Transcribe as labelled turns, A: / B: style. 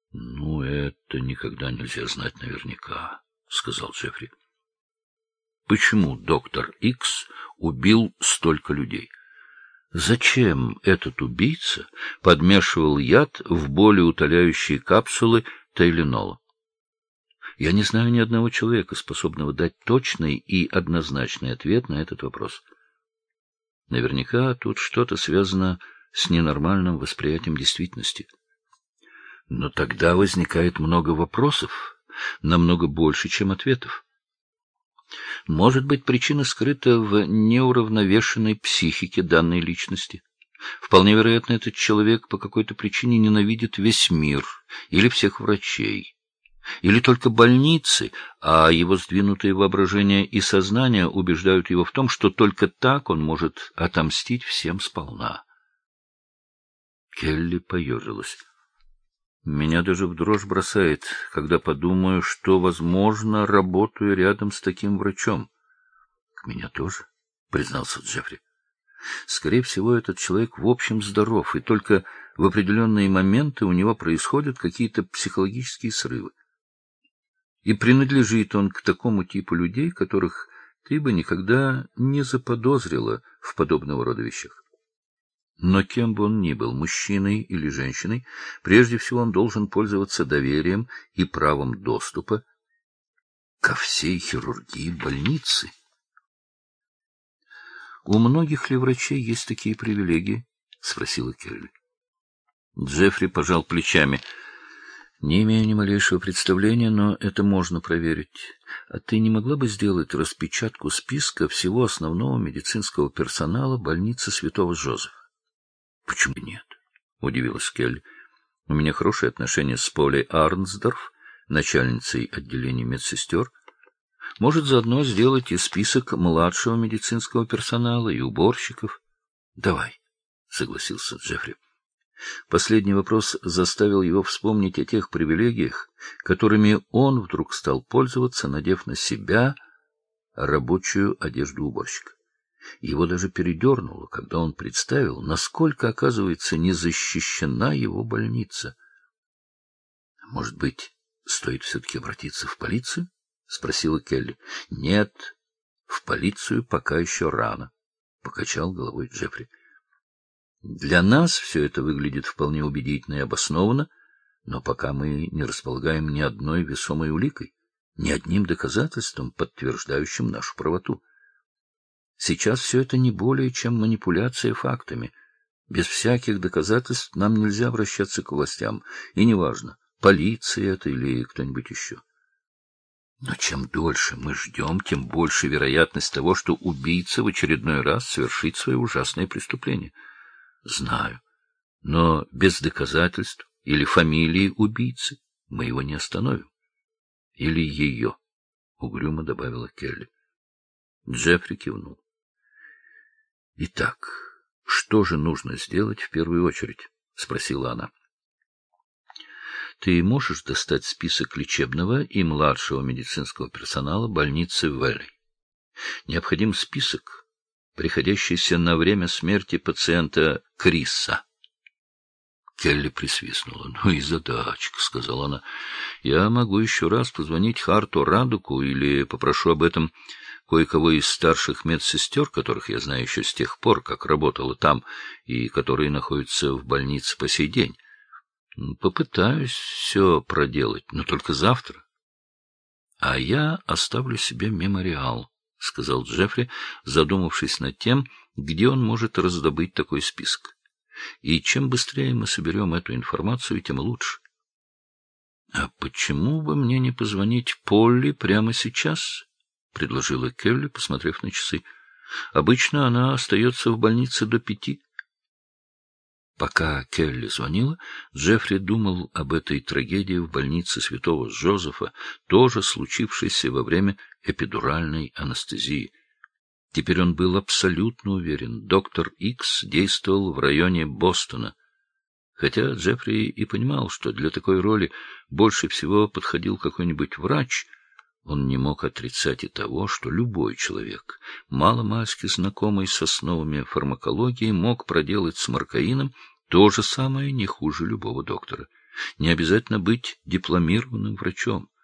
A: — Ну, это никогда нельзя знать наверняка, — сказал Джеффри. — Почему доктор Икс убил столько людей? Зачем этот убийца подмешивал яд в болеутоляющие капсулы тайленола? Я не знаю ни одного человека, способного дать точный и однозначный ответ на этот вопрос. Наверняка тут что-то связано с ненормальным восприятием действительности. Но тогда возникает много вопросов, намного больше, чем ответов. Может быть, причина скрыта в неуравновешенной психике данной личности. Вполне вероятно, этот человек по какой-то причине ненавидит весь мир или всех врачей, или только больницы, а его сдвинутые воображение и сознание убеждают его в том, что только так он может отомстить всем сполна. Келли поежилась. Меня даже в дрожь бросает, когда подумаю, что, возможно, работаю рядом с таким врачом. — Меня тоже, — признался Джеффри. Скорее всего, этот человек в общем здоров, и только в определенные моменты у него происходят какие-то психологические срывы. И принадлежит он к такому типу людей, которых ты бы никогда не заподозрила в подобного рода вещах. Но кем бы он ни был, мужчиной или женщиной, прежде всего он должен пользоваться доверием и правом доступа ко всей хирургии больницы. — У многих ли врачей есть такие привилегии? — спросила Келли. Джеффри пожал плечами. — Не имею ни малейшего представления, но это можно проверить. А ты не могла бы сделать распечатку списка всего основного медицинского персонала больницы Святого Жозефа? — Почему нет? — удивилась Келли. — У меня хорошие отношения с Полей Арнсдорф, начальницей отделения медсестер. Может, заодно сделать и список младшего медицинского персонала, и уборщиков. — Давай, — согласился Джеффри. Последний вопрос заставил его вспомнить о тех привилегиях, которыми он вдруг стал пользоваться, надев на себя рабочую одежду уборщика. Его даже передернуло, когда он представил, насколько, оказывается, не защищена его больница. — Может быть, стоит все-таки обратиться в полицию? — спросила Келли. — Нет, в полицию пока еще рано, — покачал головой Джеффри. — Для нас все это выглядит вполне убедительно и обоснованно, но пока мы не располагаем ни одной весомой уликой, ни одним доказательством, подтверждающим нашу правоту. Сейчас все это не более чем манипуляция фактами. Без всяких доказательств нам нельзя обращаться к властям, и неважно, полиция это или кто-нибудь еще. Но чем дольше мы ждем, тем больше вероятность того, что убийца в очередной раз совершит свое ужасное преступление. Знаю, но без доказательств или фамилии убийцы мы его не остановим. Или ее, — угрюмо добавила Келли. Джеффри кивнул. — Итак, что же нужно сделать в первую очередь? — спросила она. — Ты можешь достать список лечебного и младшего медицинского персонала больницы Вэлли? Необходим список, приходящийся на время смерти пациента Криса. Келли присвистнула. — Ну и задачка, — сказала она. — Я могу еще раз позвонить Харту Радуку или попрошу об этом кое-кого из старших медсестер, которых я знаю еще с тех пор, как работала там, и которые находятся в больнице по сей день. Попытаюсь все проделать, но только завтра. — А я оставлю себе мемориал, — сказал Джеффри, задумавшись над тем, где он может раздобыть такой список. И чем быстрее мы соберем эту информацию, тем лучше. — А почему бы мне не позвонить Полли прямо сейчас? — предложила Келли, посмотрев на часы. — Обычно она остается в больнице до 5. Пока Келли звонила, Джеффри думал об этой трагедии в больнице Святого Жозефа, тоже случившейся во время эпидуральной анестезии. Теперь он был абсолютно уверен, доктор Икс действовал в районе Бостона. Хотя Джеффри и понимал, что для такой роли больше всего подходил какой-нибудь врач, он не мог отрицать и того, что любой человек, мало-мальски знакомый с основами фармакологии, мог проделать с маркаином то же самое не хуже любого доктора. Не обязательно быть дипломированным врачом.